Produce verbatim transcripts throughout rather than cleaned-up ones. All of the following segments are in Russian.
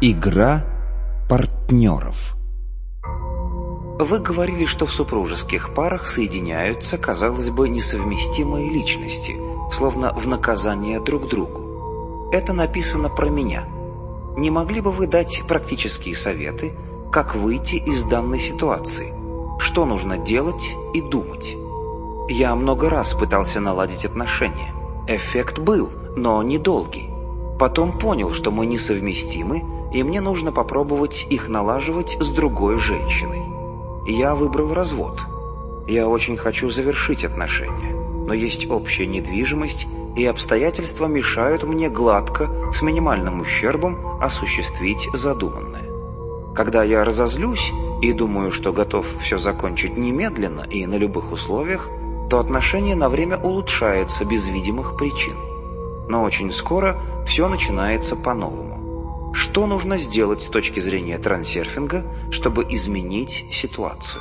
Игра партнеров. Вы говорили, что в супружеских парах соединяются, казалось бы, несовместимые личности, словно в наказание друг другу. Это написано про меня. Не могли бы вы дать практические советы, как выйти из данной ситуации? Что нужно делать и думать? Я много раз пытался наладить отношения. Эффект был, но недолгий. Потом понял, что мы несовместимы, и мне нужно попробовать их налаживать с другой женщиной. Я выбрал развод. Я очень хочу завершить отношения, но есть общая недвижимость, и обстоятельства мешают мне гладко, с минимальным ущербом, осуществить задуманное. Когда я разозлюсь и думаю, что готов все закончить немедленно и на любых условиях, то отношение на время улучшается без видимых причин. Но очень скоро все начинается по-новому. Что нужно сделать с точки зрения трансерфинга, чтобы изменить ситуацию?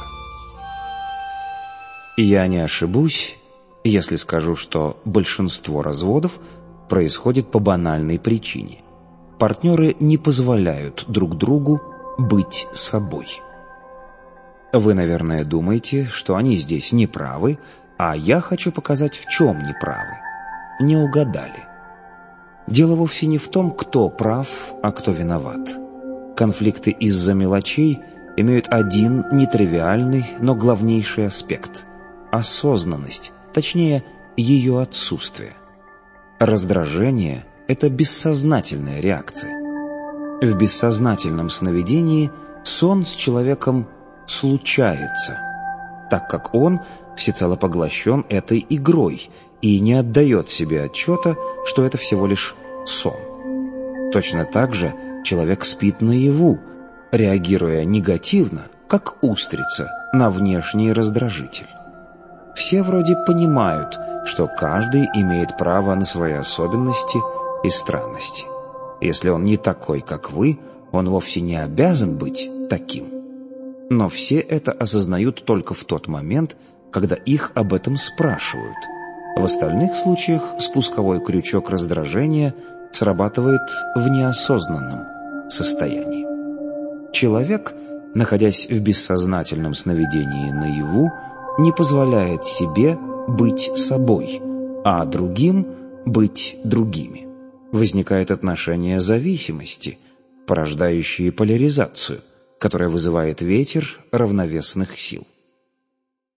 Я не ошибусь, если скажу, что большинство разводов происходит по банальной причине. Партнеры не позволяют друг другу быть собой. Вы, наверное, думаете, что они здесь неправы, а я хочу показать, в чем неправы. Не угадали. Дело вовсе не в том, кто прав, а кто виноват. Конфликты из-за мелочей имеют один нетривиальный, но главнейший аспект – осознанность, точнее, ее отсутствие. Раздражение – это бессознательная реакция. В бессознательном сновидении сон с человеком случается, так как он всецело поглощен этой игрой и не отдает себе отчета, что это всего лишь сон. Точно так же человек спит наяву, реагируя негативно, как устрица, на внешний раздражитель. Все вроде понимают, что каждый имеет право на свои особенности и странности. Если он не такой, как вы, он вовсе не обязан быть таким. Но все это осознают только в тот момент, когда их об этом спрашивают. В остальных случаях спусковой крючок раздражения срабатывает в неосознанном состоянии. Человек, находясь в бессознательном сновидении наяву, не позволяет себе быть собой, а другим быть другими. Возникают отношения зависимости, порождающие поляризацию, которая вызывает ветер равновесных сил.